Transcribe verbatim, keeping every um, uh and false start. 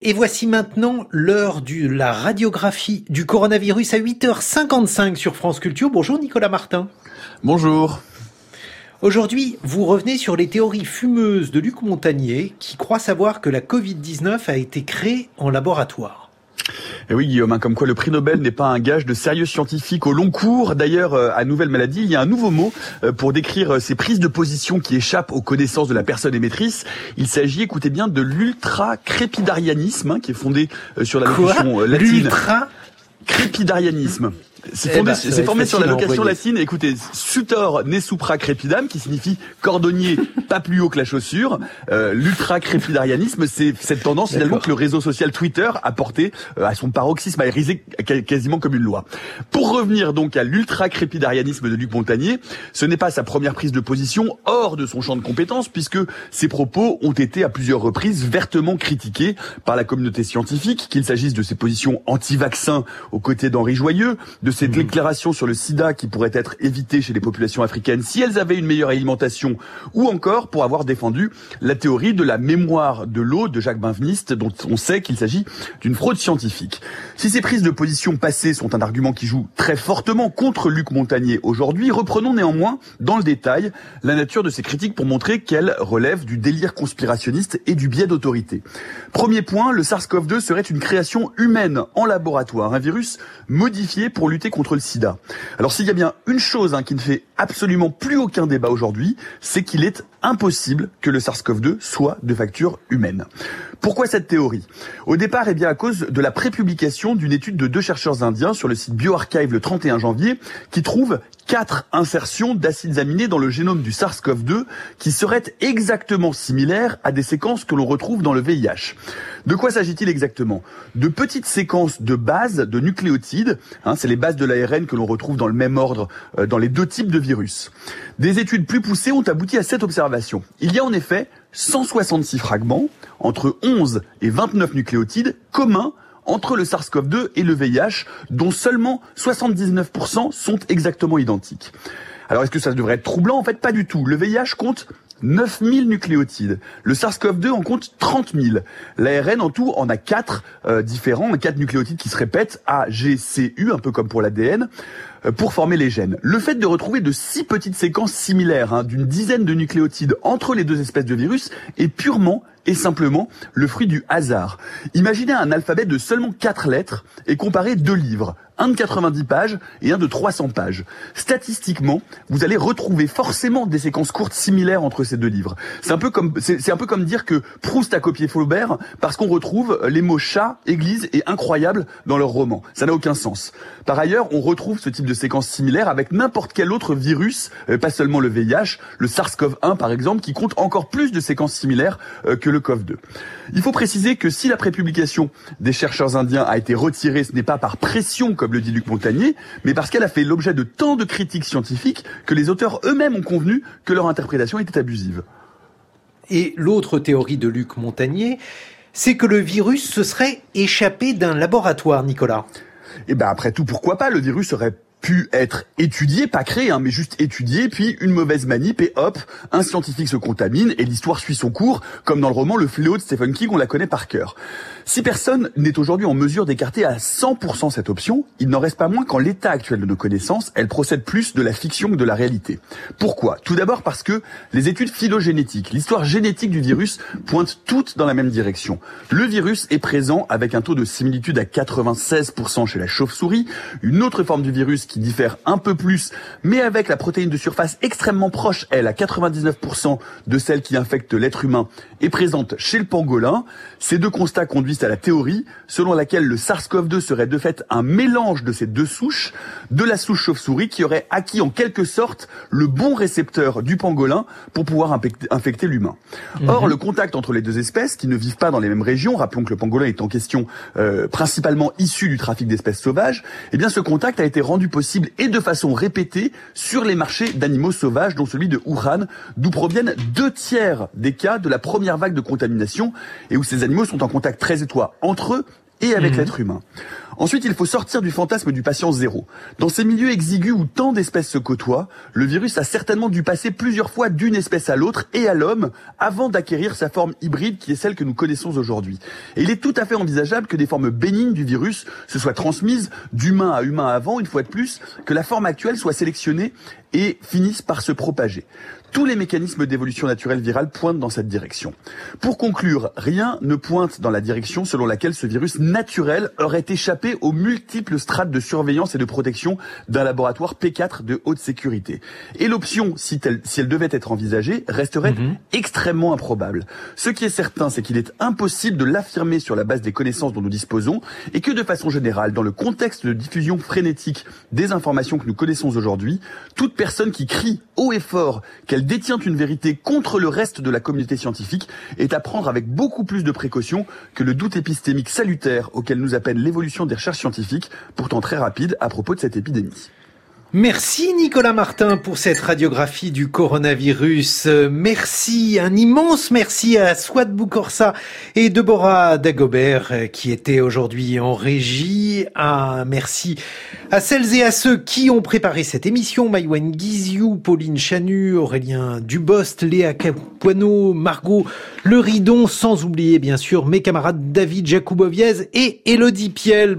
Et voici maintenant l'heure de la radiographie du coronavirus à huit heures cinquante-cinq sur France Culture. Bonjour Nicolas Martin. Bonjour. Aujourd'hui, vous revenez sur les théories fumeuses de Luc Montagnier qui croit savoir que la covid dix-neuf a été créée en laboratoire. Et oui Guillaume, hein, comme quoi le prix Nobel n'est pas un gage de sérieux scientifique au long cours. D'ailleurs, euh, à Nouvelle Maladie, il y a un nouveau mot euh, pour décrire euh, ces prises de position qui échappent aux connaissances de la personne émettrice. Il s'agit, écoutez bien, de l'ultra-crépidarianisme, hein, qui est fondé euh, sur la locution euh, latine. L'ultra L'ultra-crépidarianisme. C'est eh fondé, ben, c'est formé sur la location latine, écoutez, sutor ne supra crepidam, qui signifie cordonnier pas plus haut que la chaussure. Euh, l'ultra-crépidarianisme, c'est cette tendance finalement que le réseau social Twitter a porté euh, à son paroxysme, a érigé quasiment comme une loi. Pour revenir donc à l'ultra-crépidarianisme de Luc Montagnier, ce n'est pas sa première prise de position hors de son champ de compétences, puisque ses propos ont été à plusieurs reprises vertement critiqués par la communauté scientifique, qu'il s'agisse de ses positions anti-vaccins aux côtés d'Henri Joyeux, de cette déclaration sur le sida qui pourrait être évitée chez les populations africaines si elles avaient une meilleure alimentation, ou encore pour avoir défendu la théorie de la mémoire de l'eau de Jacques Benveniste, dont on sait qu'il s'agit d'une fraude scientifique. Si ces prises de position passées sont un argument qui joue très fortement contre Luc Montagnier aujourd'hui, reprenons néanmoins dans le détail la nature de ces critiques pour montrer qu'elles relèvent du délire conspirationniste et du biais d'autorité. Premier point, le SARS-CoV deux serait une création humaine en laboratoire, un virus modifié pour lutter contre le sida. Alors s'il y a bien une chose hein, qui ne fait absolument plus aucun débat aujourd'hui, c'est qu'il est impossible que le SARS-CoV deux soit de facture humaine. Pourquoi cette théorie ? Au départ, eh bien à cause de la prépublication d'une étude de deux chercheurs indiens sur le site BioArchive le trente et un janvier, qui trouve quatre insertions d'acides aminés dans le génome du SARS-CoV deux qui seraient exactement similaires à des séquences que l'on retrouve dans le V I H. De quoi s'agit-il exactement ? De petites séquences de bases de nucléotides, hein, c'est les bases de l'A R N que l'on retrouve dans le même ordre euh, dans les deux types de virus. Des études plus poussées ont abouti à cette observation. Il y a en effet cent soixante-six fragments, entre onze et vingt-neuf nucléotides communs entre le SARS-CoV deux et le V I H, dont seulement soixante-dix-neuf pour cent sont exactement identiques. Alors est-ce que ça devrait être troublant ? En fait, pas du tout. Le V I H compte neuf mille nucléotides. Le SARS-CoV deux en compte trente mille. L'A R N en tout en a quatre euh, différents, quatre nucléotides qui se répètent, A, G, C, U, un peu comme pour l'A D N, euh, pour former les gènes. Le fait de retrouver de six petites séquences similaires, hein, d'une dizaine de nucléotides entre les deux espèces de virus, est purement et simplement le fruit du hasard. Imaginez un alphabet de seulement quatre lettres et comparez deux livres, un de quatre-vingt-dix pages et un de trois cents pages. Statistiquement, vous allez retrouver forcément des séquences courtes similaires entre ces deux livres. C'est un peu comme, c'est, c'est un peu comme dire que Proust a copié Flaubert parce qu'on retrouve les mots chat, église et incroyable dans leur roman. Ça n'a aucun sens. Par ailleurs, on retrouve ce type de séquences similaires avec n'importe quel autre virus, euh, pas seulement le V I H, le SARS-CoV un par exemple, qui compte encore plus de séquences similaires euh, que le CoV deux. Il faut préciser que si la prépublication des chercheurs indiens a été retirée, ce n'est pas par pression, comme le dit Luc Montagnier, mais parce qu'elle a fait l'objet de tant de critiques scientifiques que les auteurs eux-mêmes ont convenu que leur interprétation était abusive. Et l'autre théorie de Luc Montagnier, c'est que le virus se serait échappé d'un laboratoire, Nicolas. Eh ben après tout, pourquoi pas ? Le virus aurait pu être étudié, pas créé, hein, mais juste étudié, puis une mauvaise manip et hop, un scientifique se contamine et l'histoire suit son cours, comme dans le roman Le Fléau de Stephen King, on la connaît par cœur. Si personne n'est aujourd'hui en mesure d'écarter à cent pour cent cette option, il n'en reste pas moins qu'en l'état actuel de nos connaissances, elle procède plus de la fiction que de la réalité. Pourquoi ? Tout d'abord parce que les études phylogénétiques, l'histoire génétique du virus, pointent toutes dans la même direction. Le virus est présent avec un taux de similitude à quatre-vingt-seize pour cent chez la chauve-souris, une autre forme du virus qui diffère un peu plus, mais avec la protéine de surface extrêmement proche, elle, à quatre-vingt-dix-neuf pour cent de celle qui infecte l'être humain, est présente chez le pangolin. Ces deux constats conduisent à la théorie selon laquelle le SARS-CoV deux serait de fait un mélange de ces deux souches, de la souche chauve-souris qui aurait acquis en quelque sorte le bon récepteur du pangolin pour pouvoir infecter l'humain. Mmh. Or, le contact entre les deux espèces, qui ne vivent pas dans les mêmes régions, rappelons que le pangolin est en question euh, principalement issu du trafic d'espèces sauvages, eh bien ce contact a été rendu possible et de façon répétée sur les marchés d'animaux sauvages, dont celui de Wuhan, d'où proviennent deux tiers des cas de la première vague de contamination et où ces animaux sont en contact très étroit entre eux et avec mmh. l'être humain. Ensuite, il faut sortir du fantasme du patient zéro. Dans ces milieux exigus où tant d'espèces se côtoient, le virus a certainement dû passer plusieurs fois d'une espèce à l'autre et à l'homme avant d'acquérir sa forme hybride qui est celle que nous connaissons aujourd'hui. Et il est tout à fait envisageable que des formes bénignes du virus se soient transmises d'humain à humain avant, une fois de plus, que la forme actuelle soit sélectionnée et finisse par se propager. Tous les mécanismes d'évolution naturelle virale pointent dans cette direction. Pour conclure, rien ne pointe dans la direction selon laquelle ce virus naturel aurait échappé aux multiples strates de surveillance et de protection d'un laboratoire P quatre de haute sécurité. Et l'option, si, tel, si elle devait être envisagée, resterait mmh. extrêmement improbable. Ce qui est certain, c'est qu'il est impossible de l'affirmer sur la base des connaissances dont nous disposons et que de façon générale, dans le contexte de diffusion frénétique des informations que nous connaissons aujourd'hui, toute personne qui crie haut et fort qu'elle détient une vérité contre le reste de la communauté scientifique est à prendre avec beaucoup plus de précautions que le doute épistémique salutaire auquel nous appelle l'évolution des recherches scientifiques, pourtant très rapide à propos de cette épidémie. Merci Nicolas Martin pour cette radiographie du coronavirus. Merci, un immense merci à Swat Boukorsa et Deborah Dagobert qui étaient aujourd'hui en régie. Un merci à celles et à ceux qui ont préparé cette émission. Maïwen Guiziou, Pauline Chanu, Aurélien Dubost, Léa Capuano, Margot Le Ridon, sans oublier bien sûr mes camarades David Jacouboviez et Élodie Piel.